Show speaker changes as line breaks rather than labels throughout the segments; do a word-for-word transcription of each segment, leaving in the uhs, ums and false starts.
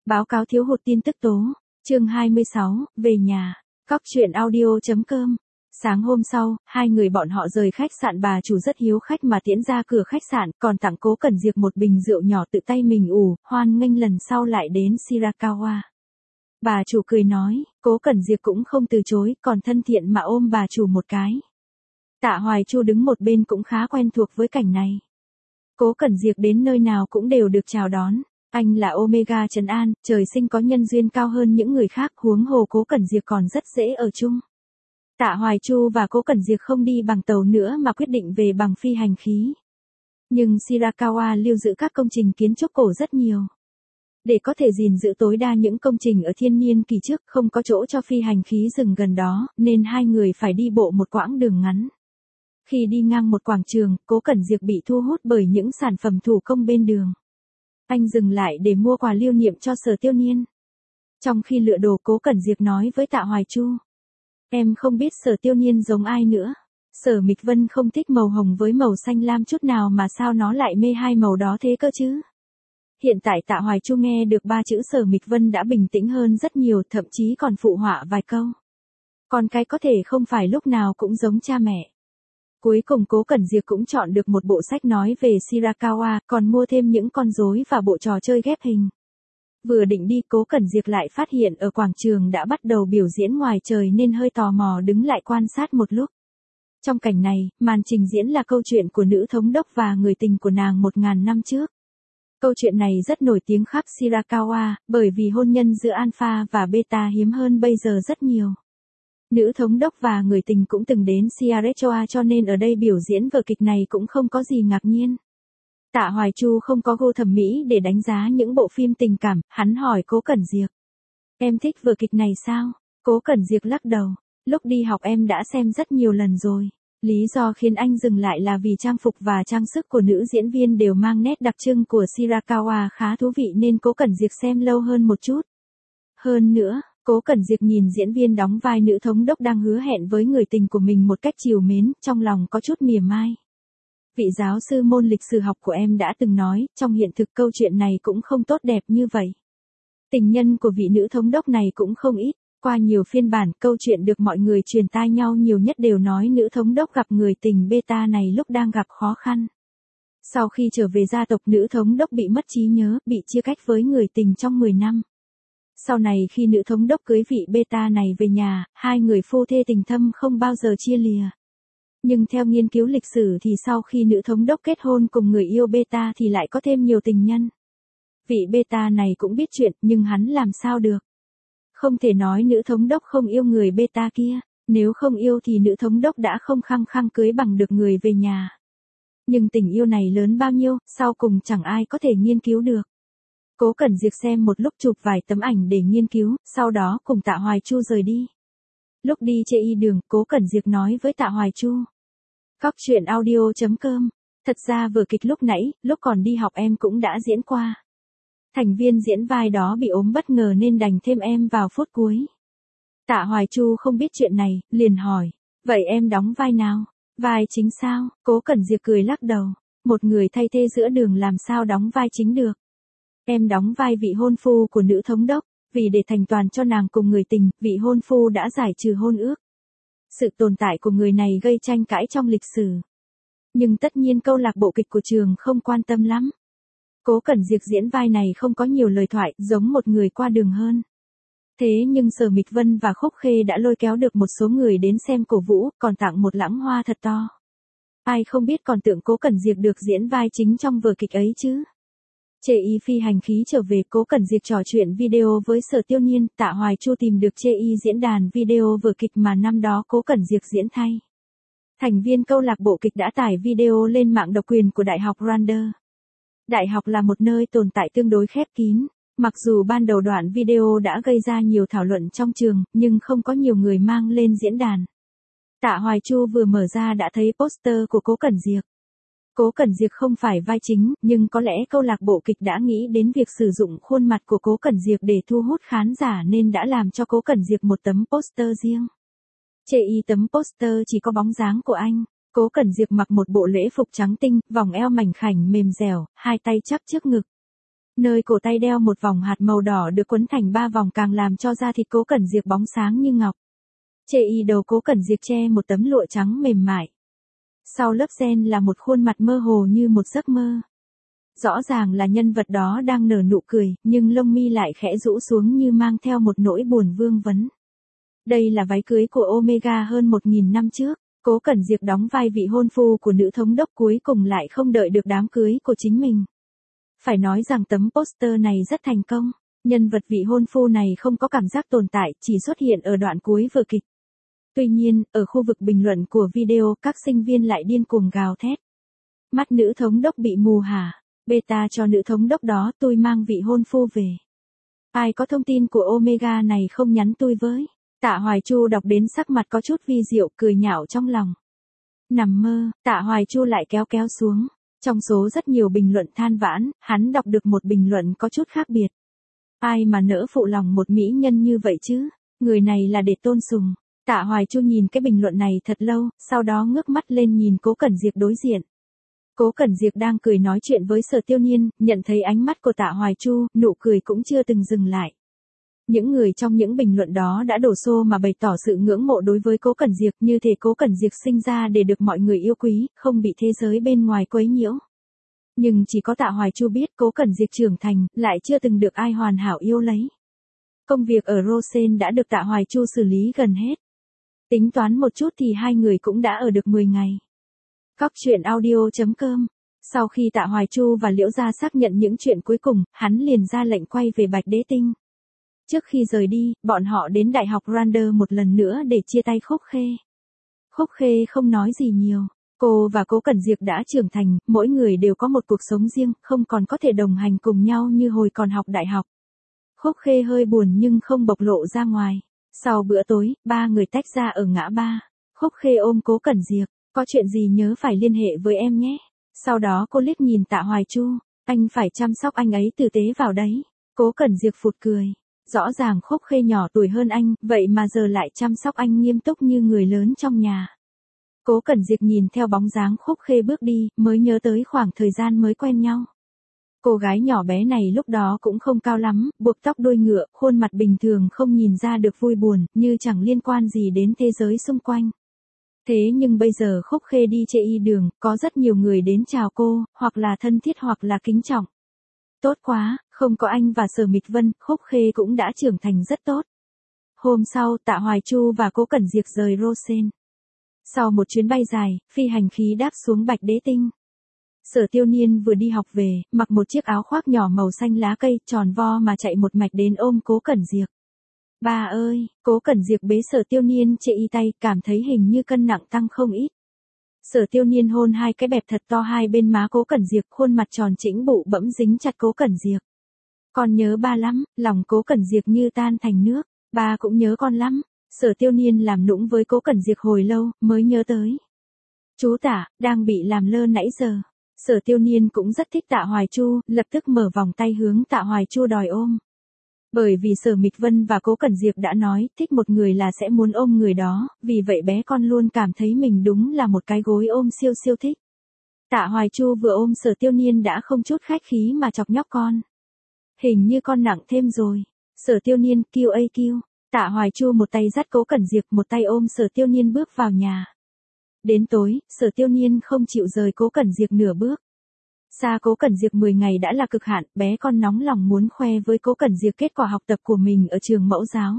Báo cáo thiếu hụt tin tức tố. Chương hai mươi sáu, về nhà. Cóc truyện audio.com. Sáng hôm sau, hai người bọn họ rời khách sạn, bà chủ rất hiếu khách mà tiễn ra cửa khách sạn, còn tặng Cố Cẩn Diệp một bình rượu nhỏ tự tay mình ủ, hoan nghênh lần sau lại đến Shirakawa. Bà chủ cười nói, Cố Cẩn Diệp cũng không từ chối, còn thân thiện mà ôm bà chủ một cái. Tạ Hoài Chu đứng một bên cũng khá quen thuộc với cảnh này. Cố Cẩn Diệp đến nơi nào cũng đều được chào đón. Anh là Omega trấn an, trời sinh có nhân duyên cao hơn những người khác, huống hồ Cố Cẩn Diệp còn rất dễ ở chung. Tạ Hoài Chu và Cố Cẩn Diệp không đi bằng tàu nữa mà quyết định về bằng phi hành khí. Nhưng Shirakawa lưu giữ các công trình kiến trúc cổ rất nhiều. Để có thể gìn giữ tối đa những công trình ở thiên niên kỳ trước, không có chỗ cho phi hành khí dừng gần đó, nên hai người phải đi bộ một quãng đường ngắn. Khi đi ngang một quảng trường, Cố Cẩn Diệp bị thu hút bởi những sản phẩm thủ công bên đường. Anh dừng lại để mua quà lưu niệm cho Sở Tiêu Niên. Trong khi lựa đồ, Cố Cẩn Diệp nói với Tạ Hoài Chu. Em không biết Sở Tiêu Niên giống ai nữa. Sở Mịch Vân không thích màu hồng với màu xanh lam chút nào mà sao nó lại mê hai màu đó thế cơ chứ? Hiện tại Tạ Hoài Chu nghe được ba chữ Sở Mịch Vân đã bình tĩnh hơn rất nhiều, thậm chí còn phụ họa vài câu. Con cái có thể không phải lúc nào cũng giống cha mẹ. Cuối cùng Cố Cẩn Diệp cũng chọn được một bộ sách nói về Shirakawa, còn mua thêm những con rối và bộ trò chơi ghép hình. Vừa định đi, Cố Cẩn Diệp lại phát hiện ở quảng trường đã bắt đầu biểu diễn ngoài trời nên hơi tò mò đứng lại quan sát một lúc. Trong cảnh này, màn trình diễn là câu chuyện của nữ thống đốc và người tình của nàng một ngàn năm trước. Câu chuyện này rất nổi tiếng khắp Shirakawa, bởi vì hôn nhân giữa Alpha và Beta hiếm hơn bây giờ rất nhiều. Nữ thống đốc và người tình cũng từng đến Shirakawa cho nên ở đây biểu diễn vở kịch này cũng không có gì ngạc nhiên. Tạ Hoài Chu không có gu thẩm mỹ để đánh giá những bộ phim tình cảm, hắn hỏi Cố Cẩn Diệp. Em thích vở kịch này sao? Cố Cẩn Diệp lắc đầu. Lúc đi học em đã xem rất nhiều lần rồi. Lý do khiến anh dừng lại là vì trang phục và trang sức của nữ diễn viên đều mang nét đặc trưng của Shirakawa khá thú vị nên Cố Cẩn Diệp xem lâu hơn một chút. Hơn nữa, Cố Cẩn Diệp nhìn diễn viên đóng vai nữ thống đốc đang hứa hẹn với người tình của mình một cách trìu mến, trong lòng có chút mỉa mai. Vị giáo sư môn lịch sử học của em đã từng nói, trong hiện thực câu chuyện này cũng không tốt đẹp như vậy. Tình nhân của vị nữ thống đốc này cũng không ít, qua nhiều phiên bản, câu chuyện được mọi người truyền tai nhau nhiều nhất đều nói nữ thống đốc gặp người tình Beta này lúc đang gặp khó khăn. Sau khi trở về gia tộc, nữ thống đốc bị mất trí nhớ, bị chia cách với người tình trong mười năm. Sau này khi nữ thống đốc cưới vị Beta này về nhà, hai người phu thê tình thâm không bao giờ chia lìa. Nhưng theo nghiên cứu lịch sử thì sau khi nữ thống đốc kết hôn cùng người yêu Beta thì lại có thêm nhiều tình nhân. Vị Beta này cũng biết chuyện, nhưng hắn làm sao được. Không thể nói nữ thống đốc không yêu người Beta kia, nếu không yêu thì nữ thống đốc đã không khăng khăng cưới bằng được người về nhà. Nhưng tình yêu này lớn bao nhiêu, sau cùng chẳng ai có thể nghiên cứu được. Cố Cẩn Diệp xem một lúc, chụp vài tấm ảnh để nghiên cứu, sau đó cùng Tạ Hoài Chu rời đi. Lúc đi trên y đường, Cố Cẩn Diệp nói với Tạ Hoài Chu. Cóc truyện audio.com. Thật ra vở kịch lúc nãy, lúc còn đi học em cũng đã diễn qua. Thành viên diễn vai đó bị ốm bất ngờ nên đành thêm em vào phút cuối. Tạ Hoài Chu không biết chuyện này, liền hỏi. Vậy em đóng vai nào? Vai chính sao? Cố Cẩn Diệp cười lắc đầu. Một người thay thế giữa đường làm sao đóng vai chính được. Em đóng vai vị hôn phu của nữ thống đốc. Vì để thành toàn cho nàng cùng người tình, vị hôn phu đã giải trừ hôn ước. Sự tồn tại của người này gây tranh cãi trong lịch sử. Nhưng tất nhiên câu lạc bộ kịch của trường không quan tâm lắm. Cố Cẩn Diệp diễn vai này không có nhiều lời thoại, giống một người qua đường hơn. Thế nhưng Sở Mịch Vân và Khúc Khê đã lôi kéo được một số người đến xem cổ vũ, còn tặng một lẵng hoa thật to. Ai không biết còn tưởng Cố Cẩn Diệp được diễn vai chính trong vở kịch ấy chứ. Chê Y phi hành khí trở về, Cố Cẩn Diệp trò chuyện video với Sở Tiêu Niên, Tạ Hoài Chu tìm được Chê Y diễn đàn video vở kịch mà năm đó Cố Cẩn Diệp diễn thay. Thành viên câu lạc bộ kịch đã tải video lên mạng độc quyền của Đại học Randers. Đại học là một nơi tồn tại tương đối khép kín. Mặc dù ban đầu đoạn video đã gây ra nhiều thảo luận trong trường, nhưng không có nhiều người mang lên diễn đàn. Tạ Hoài Chu vừa mở ra đã thấy poster của Cố Cẩn Diệp. Cố Cẩn Diệp không phải vai chính, nhưng có lẽ câu lạc bộ kịch đã nghĩ đến việc sử dụng khuôn mặt của Cố Cẩn Diệp để thu hút khán giả nên đã làm cho Cố Cẩn Diệp một tấm poster riêng. Chê Y tấm poster chỉ có bóng dáng của anh. Cố Cẩn Diệp mặc một bộ lễ phục trắng tinh, vòng eo mảnh khảnh mềm dẻo, hai tay chắp trước ngực. Nơi cổ tay đeo một vòng hạt màu đỏ được quấn thành ba vòng càng làm cho da thịt Cố Cẩn Diệp bóng sáng như ngọc. Chê y đầu Cố Cẩn Diệp che một tấm lụa trắng mềm mại. Sau lớp ren là một khuôn mặt mơ hồ như một giấc mơ. Rõ ràng là nhân vật đó đang nở nụ cười, nhưng lông mi lại khẽ rũ xuống như mang theo một nỗi buồn vương vấn. Đây là váy cưới của Omega hơn một nghìn năm trước. Cố Cẩn Diệp đóng vai vị hôn phu của nữ thống đốc cuối cùng lại không đợi được đám cưới của chính mình. Phải nói rằng tấm poster này rất thành công. Nhân vật vị hôn phu này không có cảm giác tồn tại, chỉ xuất hiện ở đoạn cuối vở kịch. Tuy nhiên, ở khu vực bình luận của video, các sinh viên lại điên cuồng gào thét. Mắt nữ thống đốc bị mù hả? Beta cho nữ thống đốc đó, tôi mang vị hôn phu về. Ai có thông tin của Omega này không nhắn tôi với. Tạ Hoài Chu đọc đến sắc mặt có chút vi diệu, cười nhạo trong lòng. Nằm mơ, Tạ Hoài Chu lại kéo kéo xuống. Trong số rất nhiều bình luận than vãn, hắn đọc được một bình luận có chút khác biệt. Ai mà nỡ phụ lòng một mỹ nhân như vậy chứ? Người này là để tôn sùng. Tạ Hoài Chu nhìn cái bình luận này thật lâu, sau đó ngước mắt lên nhìn Cố Cẩn Diệp đối diện. Cố Cẩn Diệp đang cười nói chuyện với Sở Tiêu Niên, nhận thấy ánh mắt của Tạ Hoài Chu, nụ cười cũng chưa từng dừng lại. Những người trong những bình luận đó đã đổ xô mà bày tỏ sự ngưỡng mộ đối với Cố Cẩn Diệp, như thể Cố Cẩn Diệp sinh ra để được mọi người yêu quý, không bị thế giới bên ngoài quấy nhiễu. Nhưng chỉ có Tạ Hoài Chu biết Cố Cẩn Diệp trưởng thành, lại chưa từng được ai hoàn hảo yêu lấy. Công việc ở Rosen đã được Tạ Hoài Chu xử lý gần hết. Tính toán một chút thì hai người cũng đã ở được mười ngày. Cóc truyện audio chấm com. Sau khi Tạ Hoài Chu và Liễu Gia xác nhận những chuyện cuối cùng, hắn liền ra lệnh quay về Bạch Đế Tinh. Trước khi rời đi, bọn họ đến Đại học Rander một lần nữa để chia tay Khúc Khê. Khúc Khê không nói gì nhiều. Cô và Cố Cẩn Diệp đã trưởng thành, mỗi người đều có một cuộc sống riêng, không còn có thể đồng hành cùng nhau như hồi còn học đại học. Khúc Khê hơi buồn nhưng không bộc lộ ra ngoài. Sau bữa tối, ba người tách ra ở ngã ba. Khúc Khê ôm Cố Cẩn Diệp. Có chuyện gì nhớ phải liên hệ với em nhé. Sau đó cô liếc nhìn Tạ Hoài Chu. Anh phải chăm sóc anh ấy tử tế vào đấy. Cố Cẩn Diệp phụt cười. Rõ ràng Khúc Khê nhỏ tuổi hơn anh, vậy mà giờ lại chăm sóc anh nghiêm túc như người lớn trong nhà. Cố Cẩn Diệp nhìn theo bóng dáng Khúc Khê bước đi, mới nhớ tới khoảng thời gian mới quen nhau. Cô gái nhỏ bé này lúc đó cũng không cao lắm, buộc tóc đuôi ngựa, khuôn mặt bình thường không nhìn ra được vui buồn, như chẳng liên quan gì đến thế giới xung quanh. Thế nhưng bây giờ Khúc Khê đi chê y đường, có rất nhiều người đến chào cô, hoặc là thân thiết hoặc là kính trọng. Tốt quá, không có anh và Sở Mịch Vân, Khúc Khê cũng đã trưởng thành rất tốt. Hôm sau, Tạ Hoài Chu và Cố Cẩn Diệp rời Rosen. Sau một chuyến bay dài, phi hành khí đáp xuống Bạch Đế Tinh. Sở Tiêu Niên vừa đi học về, mặc một chiếc áo khoác nhỏ màu xanh lá cây, tròn vo mà chạy một mạch đến ôm Cố Cẩn Diệp. Ba ơi, Cố Cẩn Diệp bế Sở Tiêu Niên chê y tay, cảm thấy hình như cân nặng tăng không ít. Sở Tiêu Niên hôn hai cái bẹp thật to hai bên má Cố Cẩn Diệp, khuôn mặt tròn chỉnh bụ bẫm dính chặt Cố Cẩn Diệp. Con nhớ ba lắm, lòng Cố Cẩn Diệp như tan thành nước, ba cũng nhớ con lắm. Sở Tiêu Niên làm nũng với Cố Cẩn Diệp hồi lâu, mới nhớ tới. Chú Tạ, đang bị làm lơ nãy giờ. Sở Tiêu Niên cũng rất thích Tạ Hoài Chu, lập tức mở vòng tay hướng Tạ Hoài Chu đòi ôm. Bởi vì Sở Mịch Vân và Cố Cẩn Diệp đã nói, thích một người là sẽ muốn ôm người đó, vì vậy bé con luôn cảm thấy mình đúng là một cái gối ôm siêu siêu thích. Tạ Hoài Chu vừa ôm Sở Tiêu Niên đã không chút khách khí mà chọc nhóc con. Hình như con nặng thêm rồi. Sở Tiêu Niên kêu ây kêu. Tạ Hoài Chu một tay dắt Cố Cẩn Diệp, một tay ôm Sở Tiêu Niên bước vào nhà. Đến tối, Sở Tiêu Niên không chịu rời Cố Cẩn Diệp nửa bước. Xa Cố Cẩn Diệp mười ngày đã là cực hạn, bé con nóng lòng muốn khoe với Cố Cẩn Diệp kết quả học tập của mình ở trường mẫu giáo.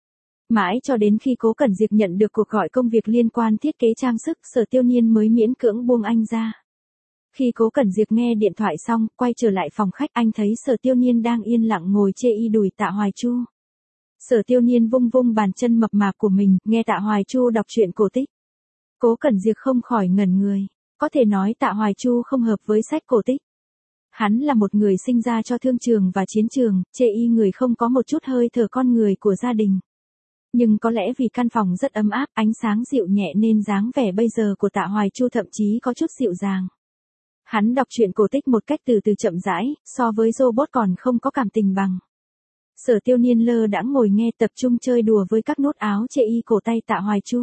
Mãi cho đến khi Cố Cẩn Diệp nhận được cuộc gọi công việc liên quan thiết kế trang sức, Sở Tiêu Niên mới miễn cưỡng buông anh ra. Khi Cố Cẩn Diệp nghe điện thoại xong, quay trở lại phòng khách, anh thấy Sở Tiêu Niên đang yên lặng ngồi chê y đùi Tạ Hoài Chu. Sở Tiêu Niên vung vung bàn chân mập mạp của mình, nghe Tạ Hoài Chu đọc truyện cổ tích. Cố Cẩn Diệp không khỏi ngẩn người. Có thể nói Tạ Hoài Chu không hợp với sách cổ tích. Hắn là một người sinh ra cho thương trường và chiến trường, chê y người không có một chút hơi thở con người của gia đình. Nhưng có lẽ vì căn phòng rất ấm áp, ánh sáng dịu nhẹ nên dáng vẻ bây giờ của Tạ Hoài Chu thậm chí có chút dịu dàng. Hắn đọc truyện cổ tích một cách từ từ chậm rãi, so với robot còn không có cảm tình bằng. Sở Tiêu Niên lơ đãng ngồi nghe, tập trung chơi đùa với các nút áo chê y cổ tay Tạ Hoài Chu.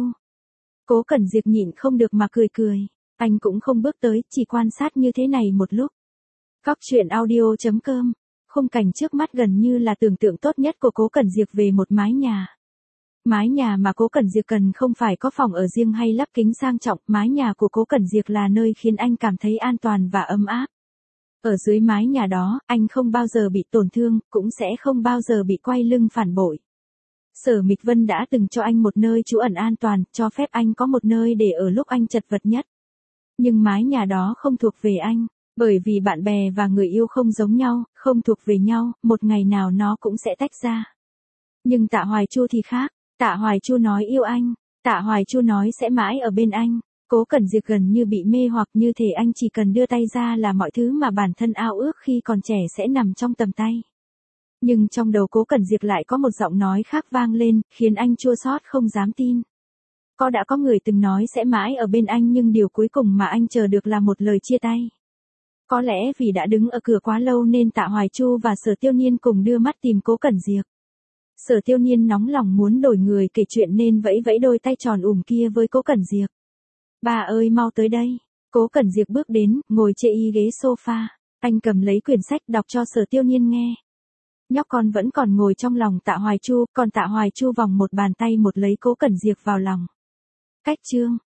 Cố Cẩn Diệp nhịn không được mà cười cười. Anh cũng không bước tới, chỉ quan sát như thế này một lúc. Cóc truyện audio chấm com khung cảnh trước mắt gần như là tưởng tượng tốt nhất của Cố Cẩn Diệp về một mái nhà. Mái nhà mà Cố Cẩn Diệp cần không phải có phòng ở riêng hay lắp kính sang trọng, mái nhà của Cố Cẩn Diệp là nơi khiến anh cảm thấy an toàn và ấm áp. Ở dưới mái nhà đó, anh không bao giờ bị tổn thương, cũng sẽ không bao giờ bị quay lưng phản bội. Sở Mịch Vân đã từng cho anh một nơi trú ẩn an toàn, cho phép anh có một nơi để ở lúc anh chật vật nhất. Nhưng mái nhà đó không thuộc về anh, bởi vì bạn bè và người yêu không giống nhau, không thuộc về nhau, một ngày nào nó cũng sẽ tách ra. Nhưng Tạ Hoài Chu thì khác, Tạ Hoài Chu nói yêu anh, Tạ Hoài Chu nói sẽ mãi ở bên anh. Cố Cẩn Diệp gần như bị mê hoặc, như thể anh chỉ cần đưa tay ra là mọi thứ mà bản thân ao ước khi còn trẻ sẽ nằm trong tầm tay. Nhưng trong đầu Cố Cẩn Diệp lại có một giọng nói khác vang lên, khiến anh chua xót không dám tin. Có đã có người từng nói sẽ mãi ở bên anh, nhưng điều cuối cùng mà anh chờ được là một lời chia tay. Có lẽ vì đã đứng ở cửa quá lâu nên Tạ Hoài Chu và Sở Tiêu Niên cùng đưa mắt tìm Cố Cẩn Diệp. Sở Tiêu Niên nóng lòng muốn đổi người kể chuyện nên vẫy vẫy đôi tay tròn ủm kia với Cố Cẩn Diệp. Bà ơi mau tới đây. Cố Cẩn Diệp bước đến, ngồi chê y ghế sofa. Anh cầm lấy quyển sách đọc cho Sở Tiêu Niên nghe. Nhóc con vẫn còn ngồi trong lòng Tạ Hoài Chu, còn Tạ Hoài Chu vòng một bàn tay một lấy Cố Cẩn Diệp vào lòng. Cách chương.